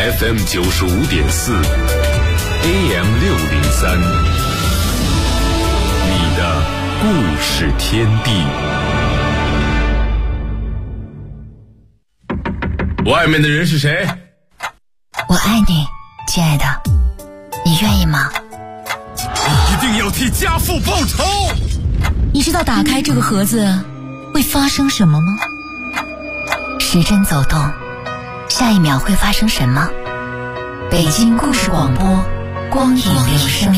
FM 95.4 AM 603，你的故事天地。外面的人是谁？ 我爱你，亲爱的，你愿意吗？ 你一定要替家父报仇！ 你知道打开这个盒子会发生什么吗？时针走动，下一秒会发生什么？北京故事广播，光影留声。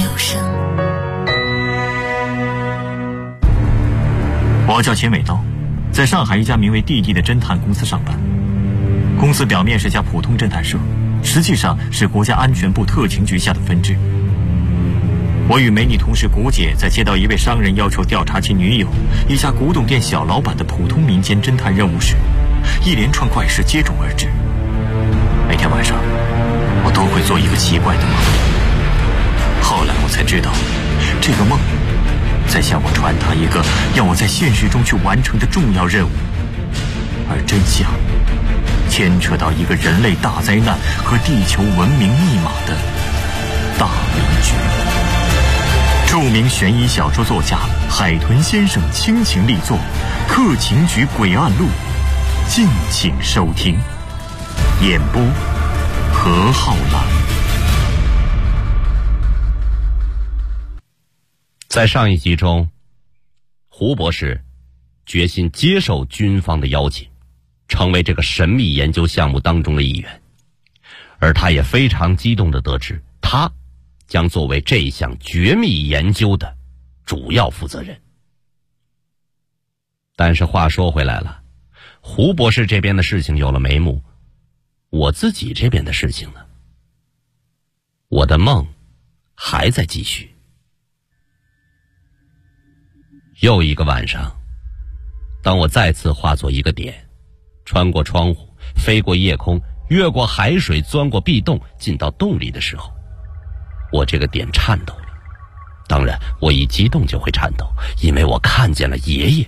我叫钱伟道，在上海一家名为弟弟的侦探公司上班。公司表面是家普通侦探社，实际上是国家安全部特勤局下的分支。我与美女同事谷姐在接到一位商人要求调查其女友一家古董店小老板的普通民间侦探任务时，一连串怪事接踵而至。每天晚上我都会做一个奇怪的梦，后来我才知道，这个梦在向我传达一个要我在现实中去完成的重要任务，而真相牵扯到一个人类大灾难和地球文明密码的大迷局。著名悬疑小说作家海豚先生倾情力作《特勤局诡案录》，敬请收听。演播何浩然。 在上一集中，胡博士决心接受军方的邀请，成为这个神秘研究项目当中的一员，而他也非常激动地得知，他将作为这项绝密研究的主要负责人。但是话说回来了，胡博士这边的事情有了眉目，我自己这边的事情呢？我的梦还在继续。又一个晚上，当我再次化作一个点，穿过窗户，飞过夜空，越过海水，钻过壁洞，进到洞里的时候，我这个点颤抖了。当然，我一激动就会颤抖，因为我看见了爷爷。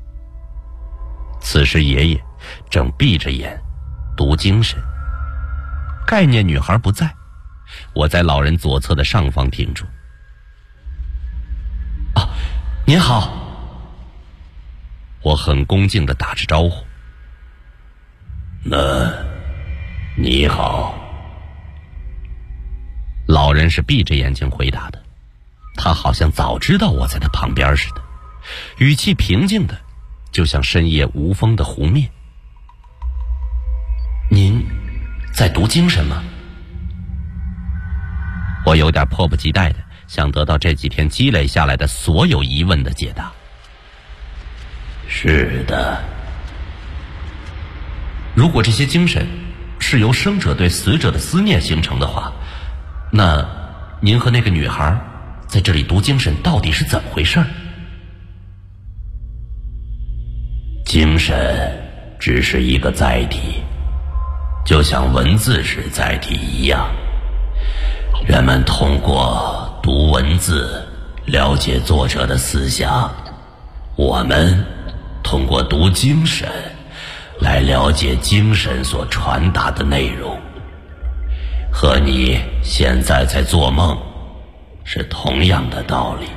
此时爷爷正闭着眼读精神。概念女孩不在，我在老人左侧的上方停住。啊，您好。我很恭敬地打着招呼。 你好。 老人是闭着眼睛回答的，他好像早知道我在他旁边似的，语气平静的，就像深夜无风的湖面。您在读精神吗？我有点迫不及待的想得到这几天积累下来的所有疑问的解答。 是的。 如果这些精神是由生者对死者的思念形成的话，那您和那个女孩在这里读精神到底是怎么回事？ 精神只是一个载体，就像文字是载体一样，人们通过读文字了解作者的思想，我们通过读精神来了解精神所传达的内容，和你现在在做梦是同样的道理。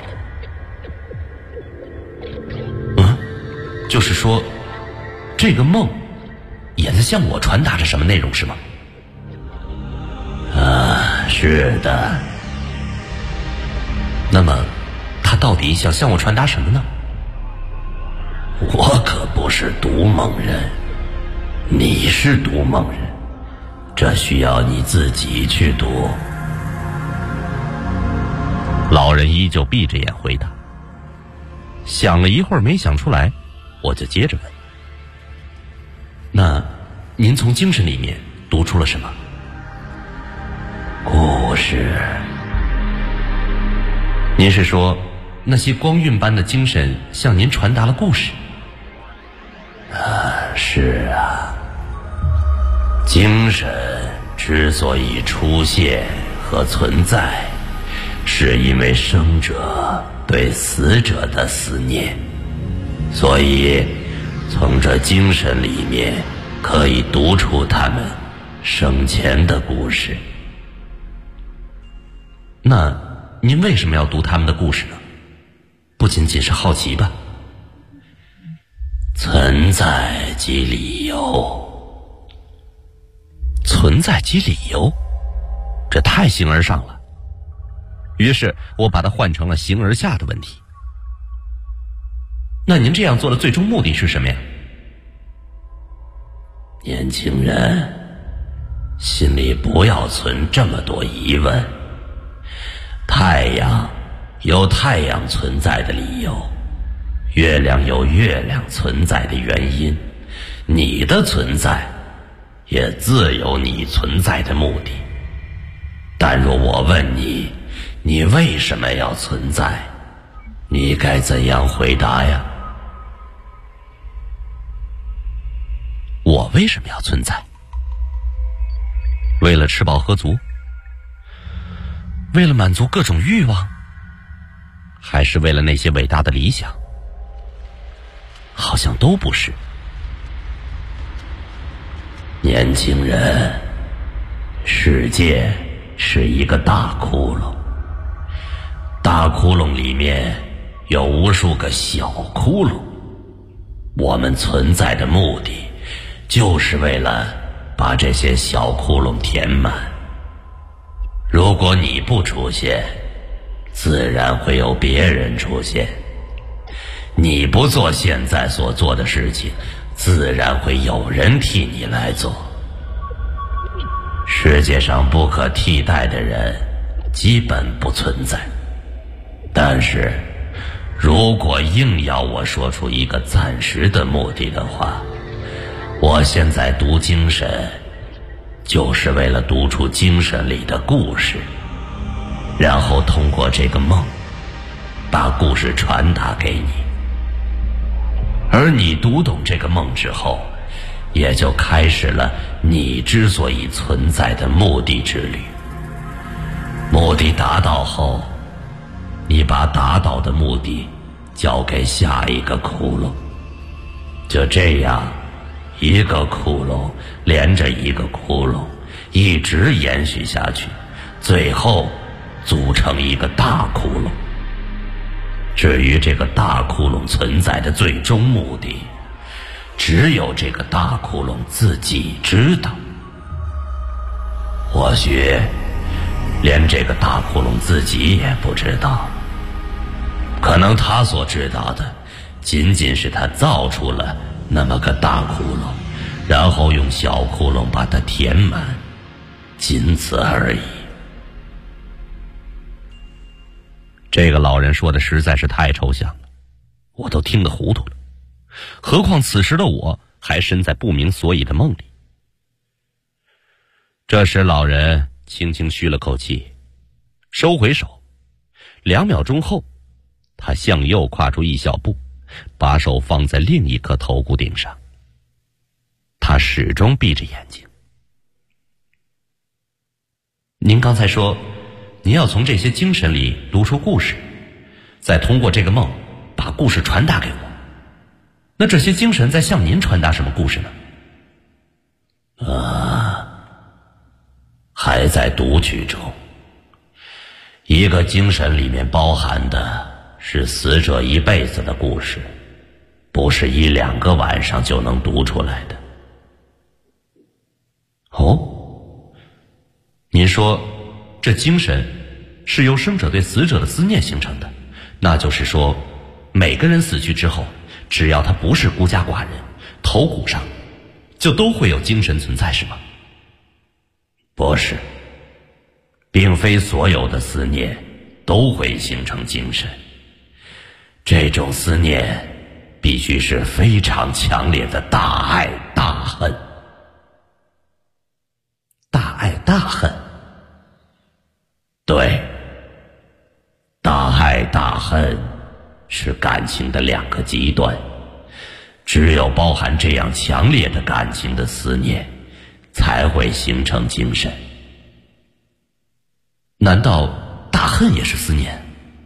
就是说这个梦也在向我传达着什么内容，是吗？ 是的。 那么他到底想向我传达什么呢？ 我可不是读梦人，你是读梦人，这需要你自己去读。 老人依旧闭着眼回答。想了一会儿没想出来，我就接着问，那您从精神里面读出了什么？ 故事。 您是说那些光晕般的精神向您传达了故事？ 是啊。精神之所以出现和存在，是因为生者对死者的思念，所以从这精神里面可以读出他们生前的故事。 那您为什么要读他们的故事呢？不仅仅是好奇吧？ 存在即理由。 存在即理由，这太形而上了。于是我把它换成了形而下的问题。那您这样做的最终目的是什么呀？ 年轻人，心里不要存这么多疑问。太阳有太阳存在的理由，月亮有月亮存在的原因，你的存在也自有你存在的目的。但若我问你，你为什么要存在？你该怎样回答呀？ 我为什么要存在？为了吃饱喝足？为了满足各种欲望？还是为了那些伟大的理想？好像都不是。 年轻人，世界是一个大窟窿，大窟窿里面有无数个小窟窿，我们存在的目的就是为了把这些小窟窿填满。如果你不出现，自然会有别人出现。你不做现在所做的事情，自然会有人替你来做。世界上不可替代的人基本不存在，但是如果硬要我说出一个暂时的目的的话，我现在读精神就是为了读出精神里的故事，然后通过这个梦把故事传达给你。而你读懂这个梦之后，也就开始了你之所以存在的目的之旅。目的达到后，你把达到的目的交给下一个窟窿，就这样一个窟窿连着一个窟窿，一直延续下去，最后组成一个大窟窿。至于这个大窟窿存在的最终目的，只有这个大窟窿自己知道。或许连这个大窟窿自己也不知道，可能他所知道的仅仅是他造出了那么个大窟窿，然后用小窟窿把它填满，仅此而已。 这个老人说的实在是太抽象了，我都听得糊涂了。何况此时的我还身在不明所以的梦里。这时老人轻轻吁了口气，收回手。2秒钟后，他向右跨出一小步，把手放在另一颗头骨顶上。他始终闭着眼睛。您刚才说您要从这些精神里读出故事，再通过这个梦把故事传达给我。那这些精神在向您传达什么故事呢？ 还在读取中。一个精神里面包含的是死者一辈子的故事，不是1-2个晚上就能读出来的。 哦，您说这精神是由生者对死者的思念形成的，那就是说每个人死去之后，只要他不是孤家寡人，头骨上就都会有精神存在，是吗？ 不是，并非所有的思念都会形成精神。这种思念必须是非常强烈的大爱大恨。 大爱大恨？ 对，大爱大恨是感情的2个极端，只有包含这样强烈的感情的思念，才会形成精神。 难道大恨也是思念？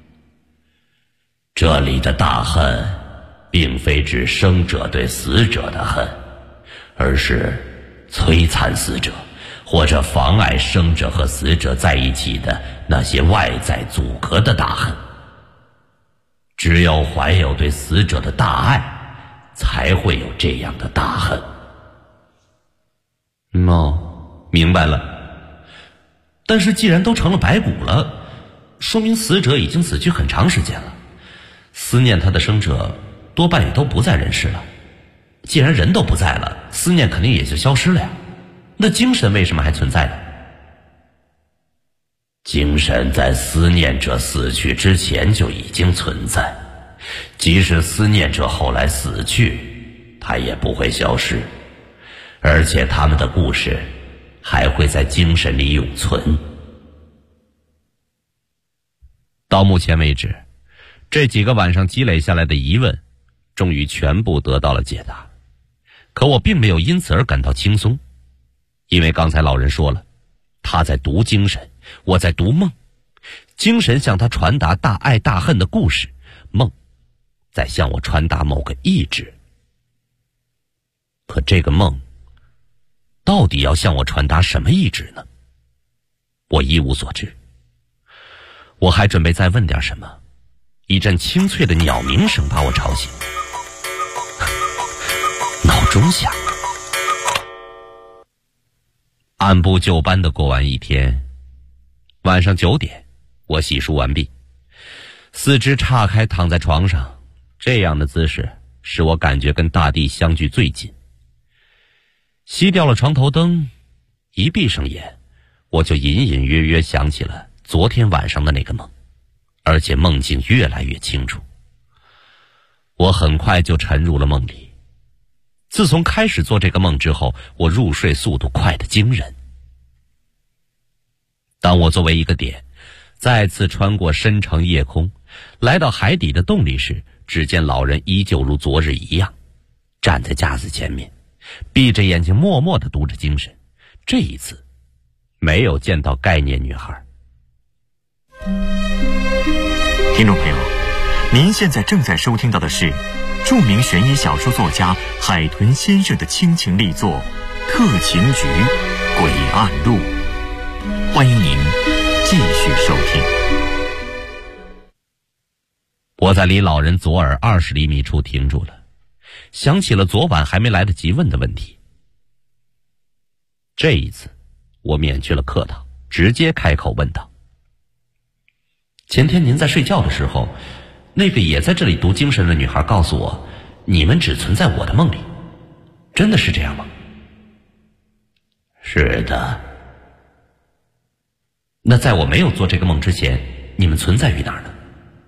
这里的大恨并非指生者对死者的恨，而是摧残死者、 或者妨碍生者和死者在一起的那些外在阻隔的大恨。只有怀有对死者的大爱，才会有这样的大恨。 明白了。但是既然都成了白骨了，说明死者已经死去很长时间了，思念他的生者多半也都不在人世了。既然人都不在了，思念肯定也就消失了呀。那精神为什么还存在呢？ 精神在思念者死去之前就已经存在，即使思念者后来死去，它也不会消失，而且他们的故事还会在精神里永存。 到目前为止，这几个晚上积累下来的疑问终于全部得到了解答。可我并没有因此而感到轻松，因为刚才老人说了，他在读精神，我在读梦。精神向他传达大爱大恨的故事，梦在向我传达某个意志。可这个梦到底要向我传达什么意志呢？我一无所知。我还准备再问点什么，一阵清脆的鸟鸣声把我吵醒。闹钟响了。按部就班地过完一天，晚上9点，我洗漱完毕，四肢岔开躺在床上，这样的姿势使我感觉跟大地相距最近。熄掉了床头灯，一闭上眼，我就隐隐约约想起了昨天晚上的那个梦，而且梦境越来越清楚。我很快就沉入了梦里。自从开始做这个梦之后，我入睡速度快得惊人。当我作为一个点再次穿过深城夜空，来到海底的洞里时，只见老人依旧如昨日一样，站在架子前面，闭着眼睛默默地读着精神。这一次没有见到概念女孩。 听众朋友，您现在正在收听到的是著名悬疑小说作家海豚先生的倾情力作《特勤局诡案录》，欢迎您继续收听。 我在离老人左耳20厘米处停住了，想起了昨晚还没来得及问的问题。这一次我免去了客套，直接开口问道：前天您在睡觉的时候，那个也在这里读精神的女孩告诉我，你们只存在我的梦里，真的是这样吗？ 是的。 那在我没有做这个梦之前，你们存在于哪儿呢？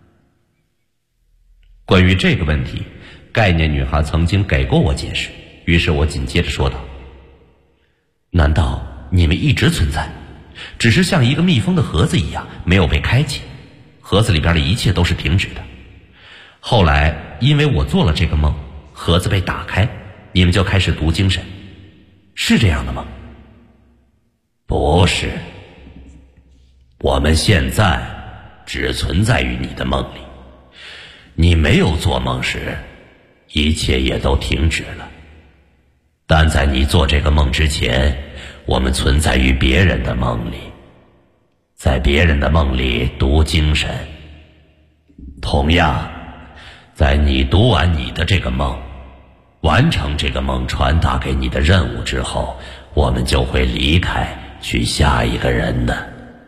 关于这个问题，概念女孩曾经给过我解释，于是我紧接着说道：难道你们一直存在，只是像一个密封的盒子一样没有被开启，盒子里边的一切都是停止的，后来因为我做了这个梦，盒子被打开，你们就开始读精神，是这样的吗？ 不是，我们现在只存在于你的梦里，你没有做梦时，一切也都停止了。但在你做这个梦之前，我们存在于别人的梦里，在别人的梦里读精神。同样，在你读完你的这个梦，完成这个梦传达给你的任务之后，我们就会离开，去下一个人的。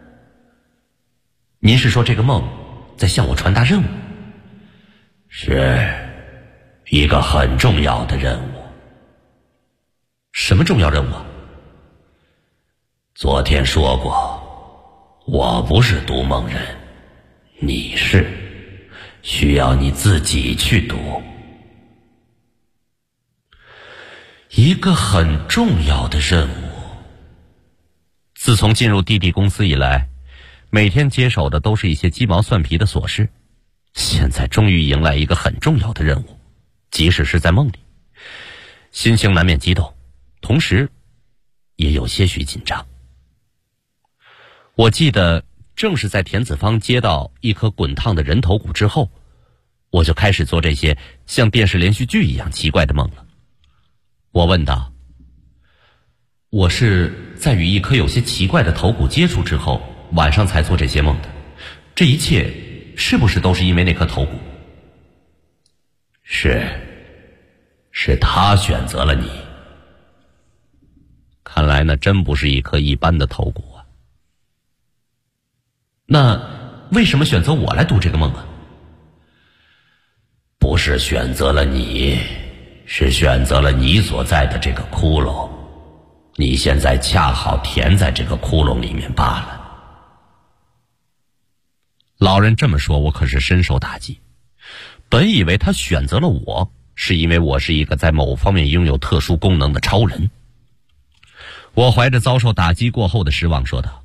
您是说这个梦在向我传达任务？ 是一个很重要的任务。 什么重要任务啊？ 昨天说过，我不是读梦人，你是，需要你自己去读。 一个很重要的任务。自从进入弟弟公司以来，每天接手的都是一些鸡毛蒜皮的琐事，现在终于迎来一个很重要的任务，即使是在梦里，心情难免激动，同时也有些许紧张。我记得正是在田子坊接到一颗滚烫的人头骨之后，我就开始做这些像电视连续剧一样奇怪的梦了。我问道： 我是在与一颗有些奇怪的头骨接触之后，晚上才做这些梦的。这一切是不是都是因为那颗头骨？ 是他选择了你。 看来那真不是一颗一般的头骨啊。那为什么选择我来读这个梦啊？ 不是选择了你，是选择了你所在的这个窟窿。你现在恰好填在这个窟窿里面罢了。 老人这么说，我可是深受打击。本以为他选择了我，是因为我是一个在某方面拥有特殊功能的超人。我怀着遭受打击过后的失望说道：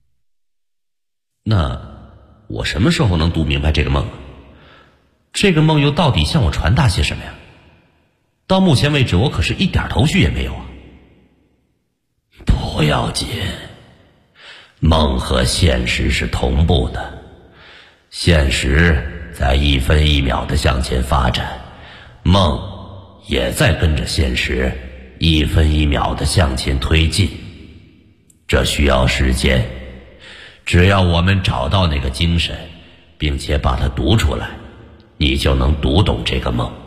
那我什么时候能读明白这个梦？这个梦又到底向我传达些什么呀？到目前为止，我可是一点头绪也没有啊。 不要紧，梦和现实是同步的，现实在一分一秒的向前发展，梦也在跟着现实一分一秒的向前推进。这需要时间，只要我们找到那个精神，并且把它读出来，你就能读懂这个梦。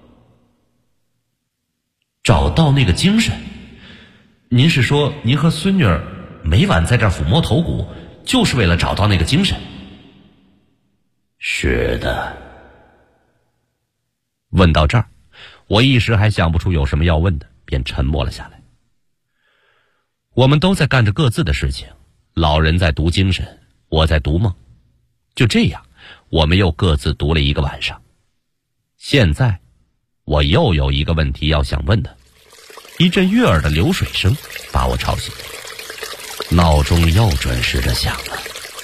找到那个精神？您是说您和孙女儿每晚在这儿抚摸头骨，就是为了找到那个精神？ 是的。 问到这儿，我一时还想不出有什么要问的，便沉默了下来。我们都在干着各自的事情，老人在读精神，我在读梦。就这样，我们又各自读了一个晚上。现在我又有一个问题要想问的。一阵悦耳的流水声把我吵醒，闹钟又准时的响了。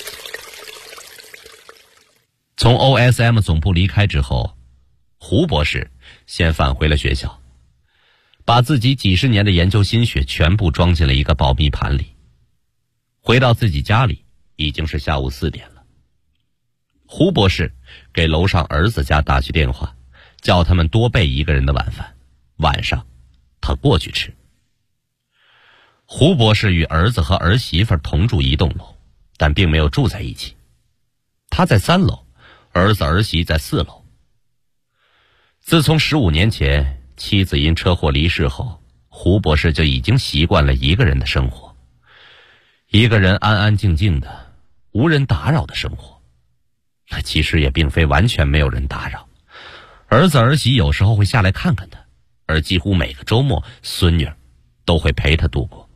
从 OSM 总部离开之后，胡博士先返回了学校，把自己几十年的研究心血全部装进了一个保密盘里。回到自己家里，已经是下午4点了。胡博士给楼上儿子家打去电话，叫他们多备一个人的晚饭，晚上他过去吃。胡博士与儿子和儿媳妇同住一栋楼，但并没有住在一起。他在3楼，儿子儿媳在4楼。自从15年前妻子因车祸离世后，胡博士就已经习惯了一个人的生活，一个人安安静静的无人打扰的生活。那其实也并非完全没有人打扰，儿子儿媳有时候会下来看看他，而几乎每个周末孙女都会陪他度过。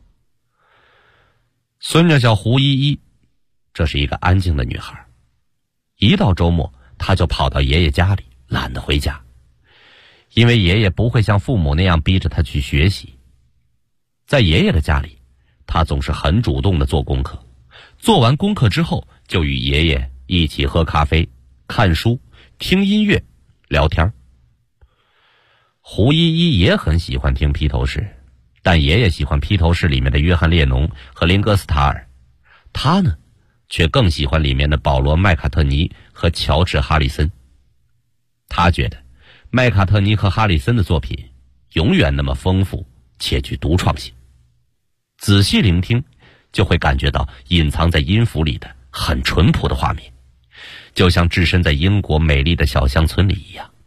孙女叫胡依依，这是一个安静的女孩。一到周末，她就跑到爷爷家里，懒得回家，因为爷爷不会像父母那样逼着她去学习。在爷爷的家里，她总是很主动的做功课，做完功课之后就与爷爷一起喝咖啡、看书、听音乐、聊天。胡依依也很喜欢听披头士，但爷爷喜欢披头士里面的约翰列侬和林格斯塔尔，他呢却更喜欢里面的保罗麦卡特尼和乔治哈里森。他觉得麦卡特尼和哈里森的作品永远那么丰富且具独创性，仔细聆听就会感觉到隐藏在音符里的很淳朴的画面，就像置身在英国美丽的小乡村里一样。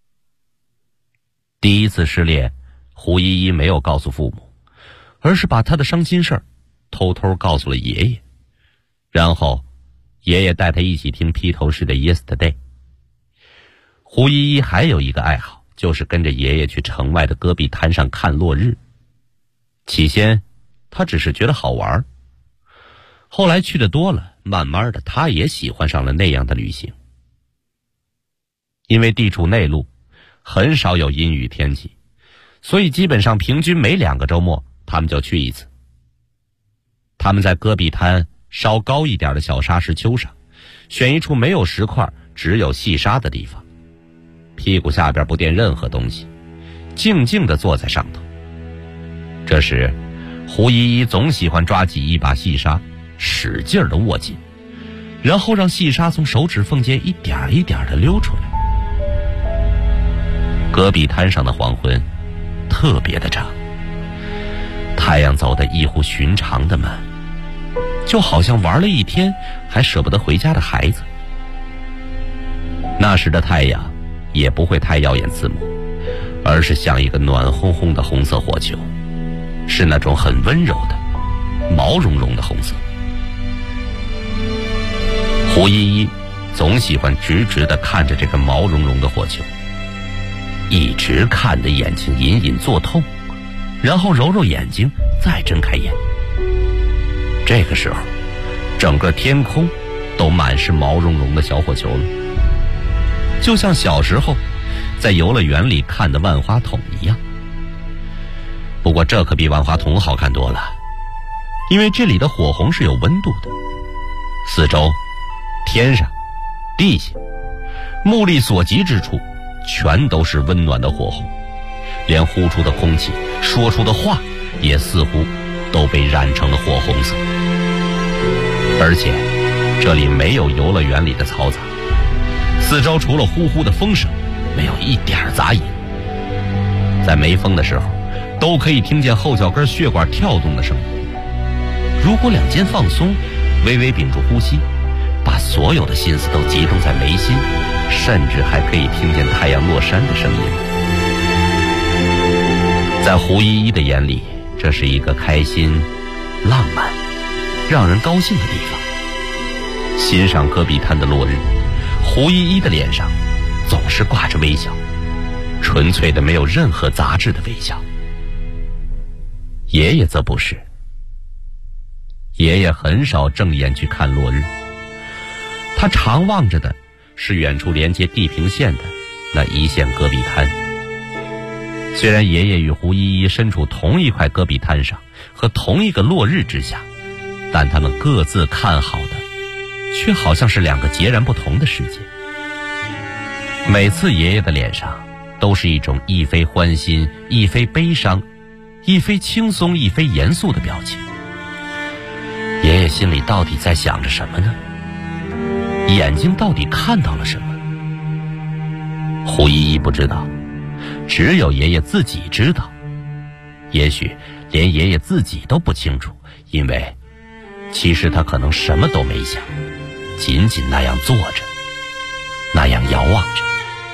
第一次失恋，胡依依没有告诉父母，而是把她的伤心事儿偷偷告诉了爷爷，然后爷爷带她一起听披头士的 Yesterday。 胡依依还有一个爱好，就是跟着爷爷去城外的戈壁滩上看落日。起先她只是觉得好玩，后来去的多了，慢慢的她也喜欢上了那样的旅行。因为地处内陆，很少有阴雨天气，所以基本上平均每2个周末他们就去一次。他们在戈壁滩稍高一点的小沙石丘上，选一处没有石块只有细沙的地方，屁股下边不垫任何东西，静静地坐在上头。这时胡依依总喜欢抓起一把细沙，使劲地握紧，然后让细沙从手指缝间一点一点地溜出来。戈壁滩上的黄昏特别的长， 太阳走得异乎寻常的慢，就好像玩了一天还舍不得回家的孩子。那时的太阳也不会太耀眼刺目，而是像一个暖烘烘的红色火球，是那种很温柔的毛茸茸的红色。胡依依总喜欢直直地看着这个毛茸茸的火球，一直看得眼睛隐隐作痛，然后揉揉眼睛，再睁开眼。这个时候，整个天空都满是毛茸茸的小火球了，就像小时候在游乐园里看的万花筒一样。不过这可比万花筒好看多了，因为这里的火红是有温度的，四周、天上、地下，目力所及之处全都是温暖的火红，连呼出的空气、说出的话也似乎都被染成了火红色。而且这里没有游乐园里的嘈杂，四周除了呼呼的风声，没有一点杂音。在没风的时候，都可以听见后脚跟血管跳动的声音。如果两肩放松，微微屏住呼吸，把所有的心思都集中在眉心，甚至还可以听见太阳落山的声音。在胡依依的眼里，这是一个开心、浪漫、让人高兴的地方。欣赏戈壁滩的落日，胡依依的脸上总是挂着微笑，纯粹的没有任何杂质的微笑。爷爷则不是，爷爷很少正眼去看落日，他常望着的是远处连接地平线的那一线戈壁滩。虽然爷爷与胡依依身处同一块戈壁滩上和同一个落日之下，但他们各自看好的却好像是两个截然不同的世界。每次爷爷的脸上都是一种一非欢欣，一非悲伤，一非轻松，一非严肃的表情。爷爷心里到底在想着什么呢？眼睛到底看到了什么？胡依依不知道，只有爷爷自己知道。也许连爷爷自己都不清楚，因为其实他可能什么都没想，仅仅那样坐着，那样遥望着。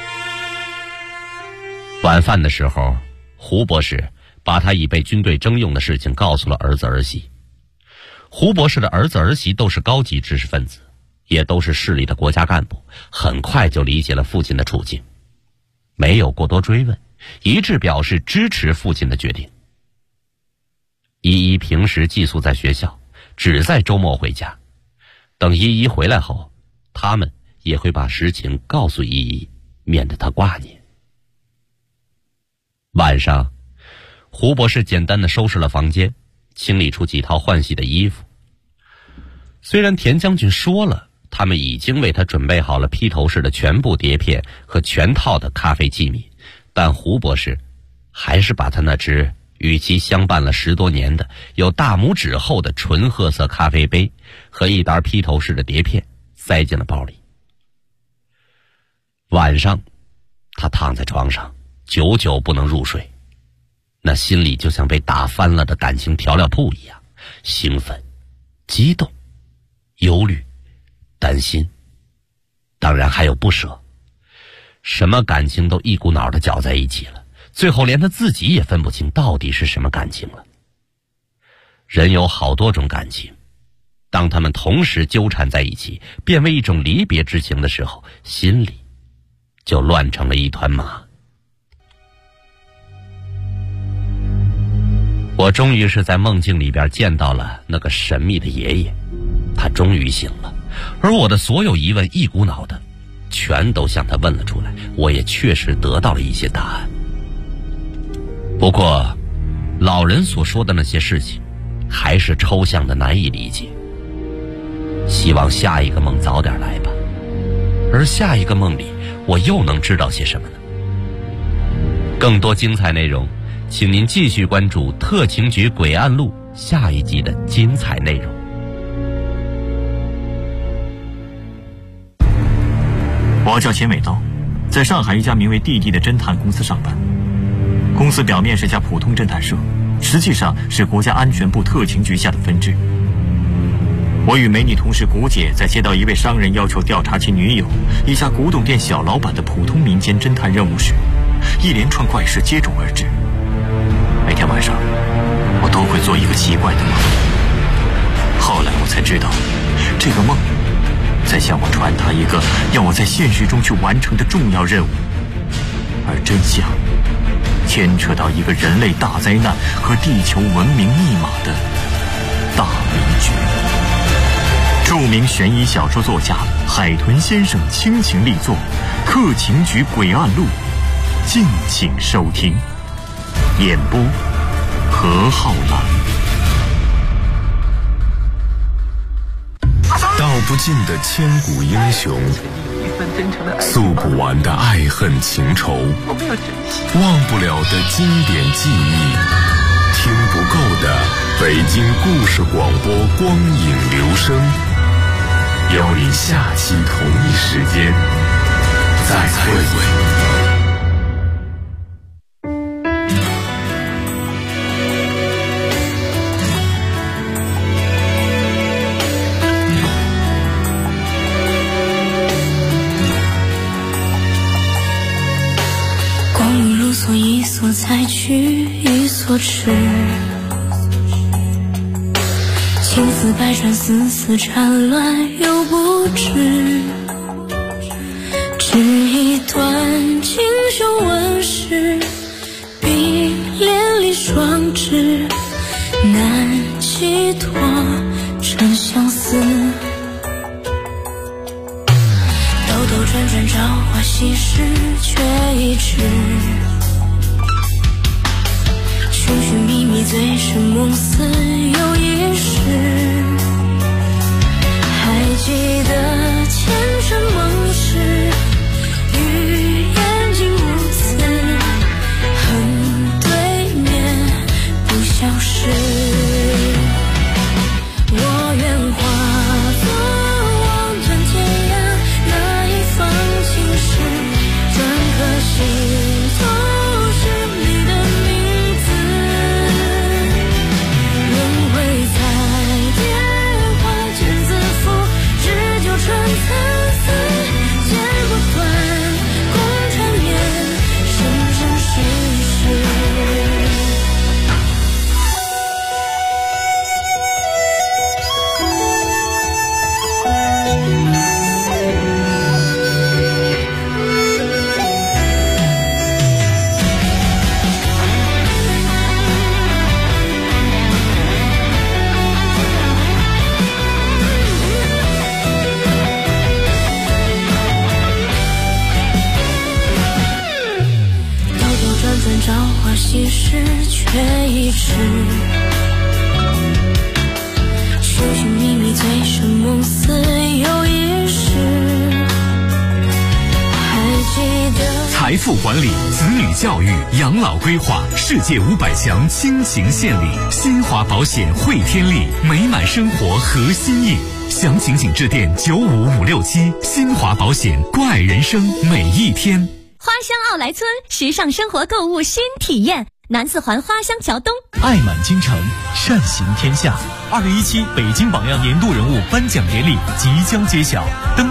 晚饭的时候，胡博士把他已被军队征用的事情告诉了儿子儿媳。胡博士的儿子儿媳都是高级知识分子，也都是市里的国家干部，很快就理解了父亲的处境，没有过多追问，一致表示支持父亲的决定。依依平时寄宿在学校，只在周末回家，等依依回来后，他们也会把实情告诉依依，免得她挂念。晚上，胡博士简单地收拾了房间，清理出几套换洗的衣服。虽然田将军说了，他们已经为他准备好了披头士的全部碟片和全套的咖啡器皿，但胡博士还是把他那只与其相伴了10多年的有大拇指厚的纯褐色咖啡杯和一沓披头士的碟片塞进了包里。晚上，他躺在床上，久久不能入睡，那心里就像被打翻了的感情调料铺一样，兴奋、激动、忧虑、担心，当然还有不舍，什么感情都一股脑的搅在一起了，最后连他自己也分不清到底是什么感情了。人有好多种感情，当他们同时纠缠在一起，变为一种离别之情的时候，心里就乱成了一团麻。我终于是在梦境里边见到了那个神秘的爷爷，他终于醒了，而我的所有疑问一股脑的全都向他问了出来，我也确实得到了一些答案。不过老人所说的那些事情还是抽象的难以理解，希望下一个梦早点来吧。而下一个梦里我又能知道些什么呢？更多精彩内容请您继续关注《特情局诡案录》下一集的精彩内容。 我叫钱伟道，在上海一家名为弟弟的侦探公司上班。公司表面是家普通侦探社， 实际上是国家安全部特勤局下的分支。我与美女同事古姐在接到一位商人要求调查其女友一家古董店小老板的普通民间侦探任务时，一连串怪事接踵而至。每天晚上我都会做一个奇怪的梦，后来我才知道，这个梦在向我传达一个要我在现实中去完成的重要任务，而真相牵扯到一个人类大灾难和地球文明密码的大迷局。著名悬疑小说作家海豚先生倾情力作《特勤局诡案录》，敬请收听。演播何浩然。 道不尽的千古英雄，诉不完的爱恨情仇，忘不了的经典记忆，听不够的北京故事广播光影留声。邀你下期同一时间再会。 一所采取，一所吃，情丝百转，丝丝缠乱又不知，只一段锦绣纹饰，冰帘里双枝，难寄托成相思。兜兜转转，朝花夕拾，却一直寻寻觅觅，醉生梦死又一世。还记得前尘梦事，与眼睛如此，恨对面不消失。我愿化作望断天涯那一方青石，篆刻心头其实却一直寻寻觅觅，醉生梦死又一世。还记得财富管理、子女教育、养老规划，世界500强倾情献礼。新华保险汇天利，美满生活核心意。详情请致电95567。新华保险，关爱人生每一天。 花乡奥莱村时尚生活购物新体验，南四环花乡桥东。 爱满京城，善行天下。2017北京榜样年度人物颁奖典礼即将揭晓，登